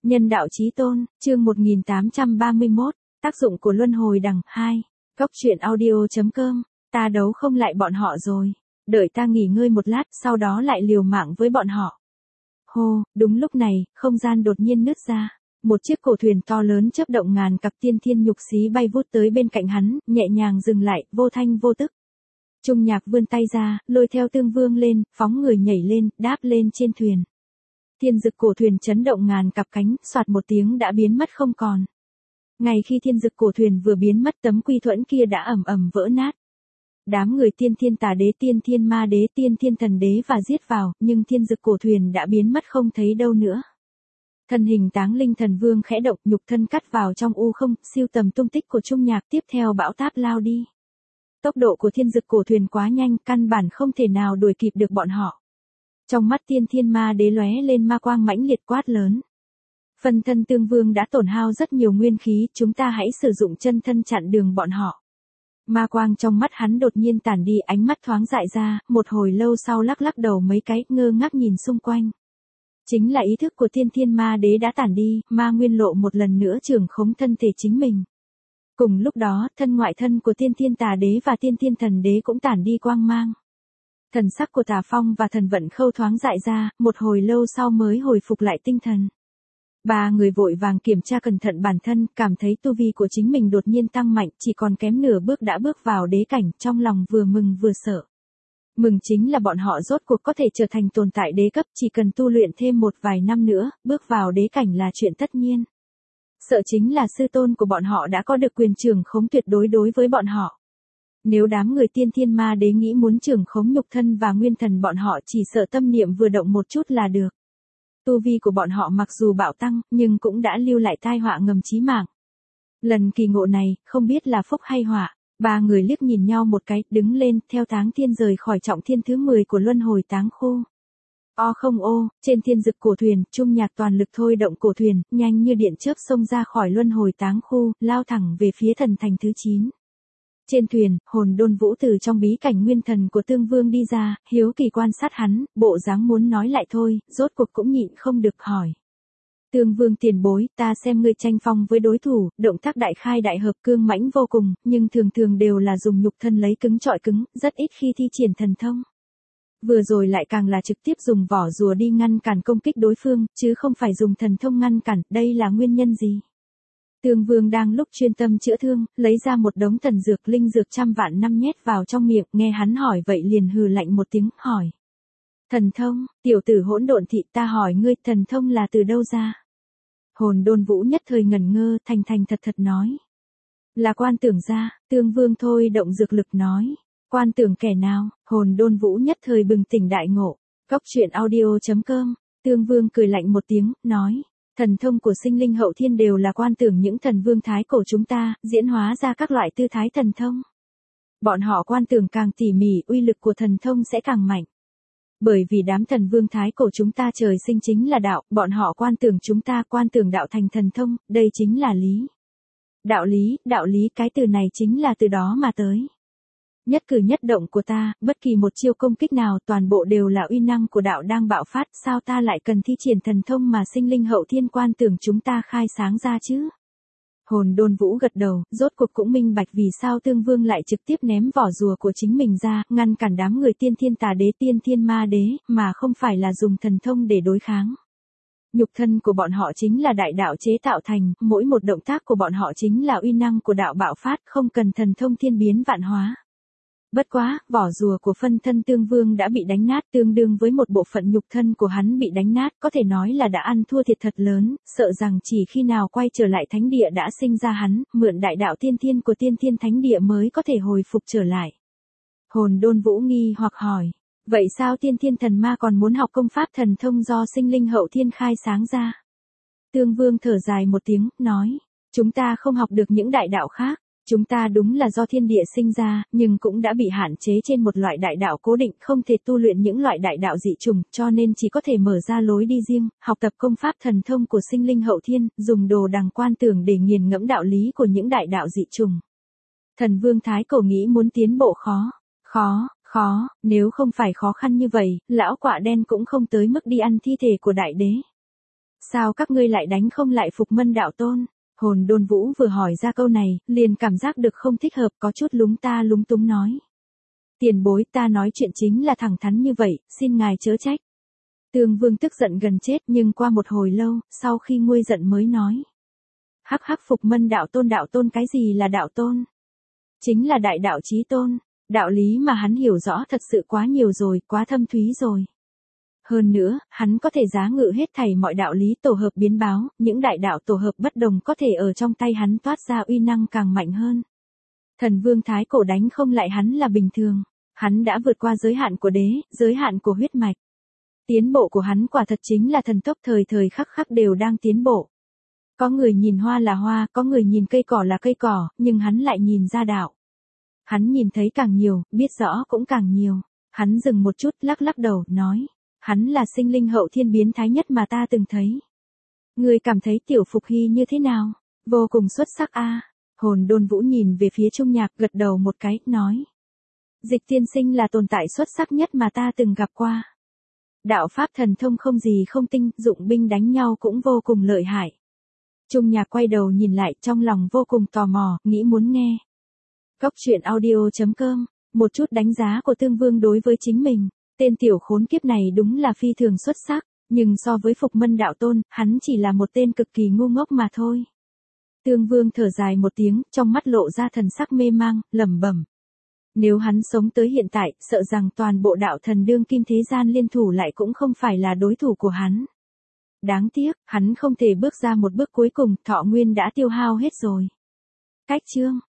Nhân đạo chí tôn, chương 1831, tác dụng của luân hồi đằng 2. Góc truyện audio.com, ta đấu không lại bọn họ rồi. Đợi ta nghỉ ngơi một lát, sau đó lại liều mạng với bọn họ. Hô, đúng lúc này, không gian đột nhiên nứt ra. Một chiếc cổ thuyền to lớn chớp động ngàn cặp tiên thiên nhục xí bay vút tới bên cạnh hắn, nhẹ nhàng dừng lại, vô thanh vô tức. Trung Nhạc vươn tay ra, lôi theo Tương Vương lên, phóng người nhảy lên, đáp lên trên thuyền. Thiên dực cổ thuyền chấn động ngàn cặp cánh, soạt một tiếng đã biến mất không còn. Ngay khi thiên dực cổ thuyền vừa biến mất, tấm quy thuẫn kia đã ầm ầm vỡ nát. Đám người tiên thiên tà đế, tiên thiên ma đế, tiên thiên thần đế và giết vào, nhưng thiên dực cổ thuyền đã biến mất không thấy đâu nữa. Thân hình Táng Linh Thần Vương khẽ động, nhục thân cắt vào trong u không, siêu tầm tung tích của Trung Nhạc, tiếp theo bão táp lao đi. Tốc độ của thiên dực cổ thuyền quá nhanh, căn bản không thể nào đuổi kịp được bọn họ. Trong mắt tiên thiên ma đế lóe lên ma quang mãnh liệt, quát lớn. Phân thân Tương Vương đã tổn hao rất nhiều nguyên khí, chúng ta hãy sử dụng chân thân chặn đường bọn họ. Ma quang trong mắt hắn đột nhiên tản đi, ánh mắt thoáng dại ra, một hồi lâu sau lắc lắc đầu mấy cái, ngơ ngác nhìn xung quanh. Chính là ý thức của tiên thiên ma đế đã tản đi, ma nguyên lộ một lần nữa trưởng khống thân thể chính mình. Cùng lúc đó, thân ngoại thân của tiên thiên tà đế và tiên thiên thần đế cũng tản đi quang mang. Thần sắc của Tà Phong và Thần Vận Khâu thoáng dại ra, một hồi lâu sau mới hồi phục lại tinh thần. Ba người vội vàng kiểm tra cẩn thận bản thân, cảm thấy tu vi của chính mình đột nhiên tăng mạnh, chỉ còn kém nửa bước đã bước vào đế cảnh, trong lòng vừa mừng vừa sợ. Mừng chính là bọn họ rốt cuộc có thể trở thành tồn tại đế cấp, chỉ cần tu luyện thêm một vài năm nữa, bước vào đế cảnh là chuyện tất nhiên. Sợ chính là sư tôn của bọn họ đã có được quyền trưởng khống tuyệt đối đối với bọn họ. Nếu đám người tiên thiên ma đế nghĩ muốn trưởng khống nhục thân và nguyên thần bọn họ, chỉ sợ tâm niệm vừa động một chút là được. Tu vi của bọn họ mặc dù bạo tăng, nhưng cũng đã lưu lại tai họa ngầm chí mạng. Lần kỳ ngộ này, không biết là phúc hay họa. Ba người liếc nhìn nhau một cái, đứng lên, theo Táng Thiên rời khỏi trọng thiên thứ 10 của luân hồi táng khu. Không ô, trên thiên dực cổ thuyền, Trung Nhạc toàn lực thôi động cổ thuyền, nhanh như điện chớp xông ra khỏi luân hồi táng khu, lao thẳng về phía thần thành thứ 9. Trên thuyền, Hồn Đôn Vũ từ trong bí cảnh nguyên thần của Tương Vương đi ra, hiếu kỳ quan sát hắn, bộ dáng muốn nói lại thôi, rốt cuộc cũng nhịn không được hỏi. Tương Vương tiền bối, ta xem ngươi tranh phong với đối thủ, động tác đại khai đại hợp cương mãnh vô cùng, nhưng thường thường đều là dùng nhục thân lấy cứng trọi cứng, rất ít khi thi triển thần thông. Vừa rồi lại càng là trực tiếp dùng vỏ rùa đi ngăn cản công kích đối phương, chứ không phải dùng thần thông ngăn cản, đây là nguyên nhân gì? Tương Vương đang lúc chuyên tâm chữa thương, lấy ra một đống thần dược linh dược trăm vạn năm nhét vào trong miệng, nghe hắn hỏi vậy liền hừ lạnh một tiếng, hỏi. Thần thông, tiểu tử hỗn độn thị, ta hỏi ngươi, thần thông là từ đâu ra? Hồn Đôn Vũ nhất thời ngẩn ngơ, thành thành thật thật nói. Là Quan Tưởng ra. Tương Vương thôi động dược lực nói. Quan Tưởng kẻ nào? Hồn Đôn Vũ nhất thời bừng tỉnh đại ngộ. Góc truyện audio.com, Tương Vương cười lạnh một tiếng, nói. Thần thông của sinh linh hậu thiên đều là Quan Tưởng những thần vương thái cổ chúng ta, diễn hóa ra các loại tư thái thần thông. Bọn họ Quan Tưởng càng tỉ mỉ, uy lực của thần thông sẽ càng mạnh. Bởi vì đám thần vương thái cổ chúng ta trời sinh chính là đạo, bọn họ Quan Tưởng chúng ta Quan Tưởng đạo thành thần thông, đây chính là lý. Đạo lý, cái từ này chính là từ đó mà tới. Nhất cử nhất động của ta, bất kỳ một chiêu công kích nào, toàn bộ đều là uy năng của đạo đang bạo phát, sao ta lại cần thi triển thần thông mà sinh linh hậu thiên Quan Tưởng chúng ta khai sáng ra chứ? Hồn Đôn Vũ gật đầu, rốt cuộc cũng minh bạch vì sao Tương Vương lại trực tiếp ném vỏ rùa của chính mình ra, ngăn cản đám người tiên thiên tà đế, tiên thiên ma đế, mà không phải là dùng thần thông để đối kháng. Nhục thân của bọn họ chính là đại đạo chế tạo thành, mỗi một động tác của bọn họ chính là uy năng của đạo bạo phát, không cần thần thông thiên biến vạn hóa. Bất quá, vỏ rùa của phân thân Tương Vương đã bị đánh nát, tương đương với một bộ phận nhục thân của hắn bị đánh nát, có thể nói là đã ăn thua thiệt thật lớn, sợ rằng chỉ khi nào quay trở lại thánh địa đã sinh ra hắn, mượn đại đạo tiên thiên của tiên thiên thánh địa mới có thể hồi phục trở lại. Hồn Đôn Vũ nghi hoặc hỏi, vậy sao tiên thiên thần ma còn muốn học công pháp thần thông do sinh linh hậu thiên khai sáng ra? Tương Vương thở dài một tiếng, nói, chúng ta không học được những đại đạo khác. Chúng ta đúng là do thiên địa sinh ra, nhưng cũng đã bị hạn chế trên một loại đại đạo cố định, không thể tu luyện những loại đại đạo dị trùng, cho nên chỉ có thể mở ra lối đi riêng, học tập công pháp thần thông của sinh linh hậu thiên, dùng đồ đằng Quan Tưởng để nghiền ngẫm đạo lý của những đại đạo dị trùng. Thần vương thái cổ nghĩ muốn tiến bộ khó, nếu không phải khó khăn như vậy, lão quạ đen cũng không tới mức đi ăn thi thể của đại đế. Sao các ngươi lại đánh không lại Phục Mân đạo tôn? Hồn Đôn Vũ vừa hỏi ra câu này, liền cảm giác được không thích hợp, có chút lúng ta lúng túng nói. Tiền bối, ta nói chuyện chính là thẳng thắn như vậy, xin ngài chớ trách. Tương Vương tức giận gần chết, nhưng qua một hồi lâu, sau khi nguôi giận mới nói. Hắc hắc, Phục Mân đạo tôn cái gì là đạo tôn? Chính là đại đạo chí tôn, đạo lý mà hắn hiểu rõ thật sự quá nhiều rồi, quá thâm thúy rồi. Hơn nữa, hắn có thể giá ngự hết thảy mọi đạo lý tổ hợp biến báo, những đại đạo tổ hợp bất đồng có thể ở trong tay hắn toát ra uy năng càng mạnh hơn. Thần Vương Thái Cổ đánh không lại hắn là bình thường, hắn đã vượt qua giới hạn của đế, giới hạn của huyết mạch. Tiến bộ của hắn quả thật chính là thần tốc, thời thời khắc khắc đều đang tiến bộ. Có người nhìn hoa là hoa, có người nhìn cây cỏ là cây cỏ, nhưng hắn lại nhìn ra đạo. Hắn nhìn thấy càng nhiều, biết rõ cũng càng nhiều. Hắn dừng một chút, lắc lắc đầu, nói. Hắn là sinh linh hậu thiên biến thái nhất mà ta từng thấy. Ngươi cảm thấy Tiểu Phục Hy như thế nào? Vô cùng xuất sắc a. Hồn Đôn Vũ nhìn về phía Trung Nhạc, gật đầu một cái, nói. Dịch tiên sinh là tồn tại xuất sắc nhất mà ta từng gặp qua. Đạo pháp thần thông không gì không tinh, dụng binh đánh nhau cũng vô cùng lợi hại. Trung Nhạc quay đầu nhìn lại, trong lòng vô cùng tò mò, nghĩ muốn nghe. Góc truyện audio.com, một chút đánh giá của Tương Vương đối với chính mình. Tên tiểu khốn kiếp này đúng là phi thường xuất sắc, nhưng so với Phục Mân đạo tôn, hắn chỉ là một tên cực kỳ ngu ngốc mà thôi. Tương Vương thở dài một tiếng, trong mắt lộ ra thần sắc mê mang, lẩm bẩm. Nếu hắn sống tới hiện tại, sợ rằng toàn bộ đạo thần đương kim thế gian liên thủ lại cũng không phải là đối thủ của hắn. Đáng tiếc, hắn không thể bước ra một bước cuối cùng, thọ nguyên đã tiêu hao hết rồi. Cách chương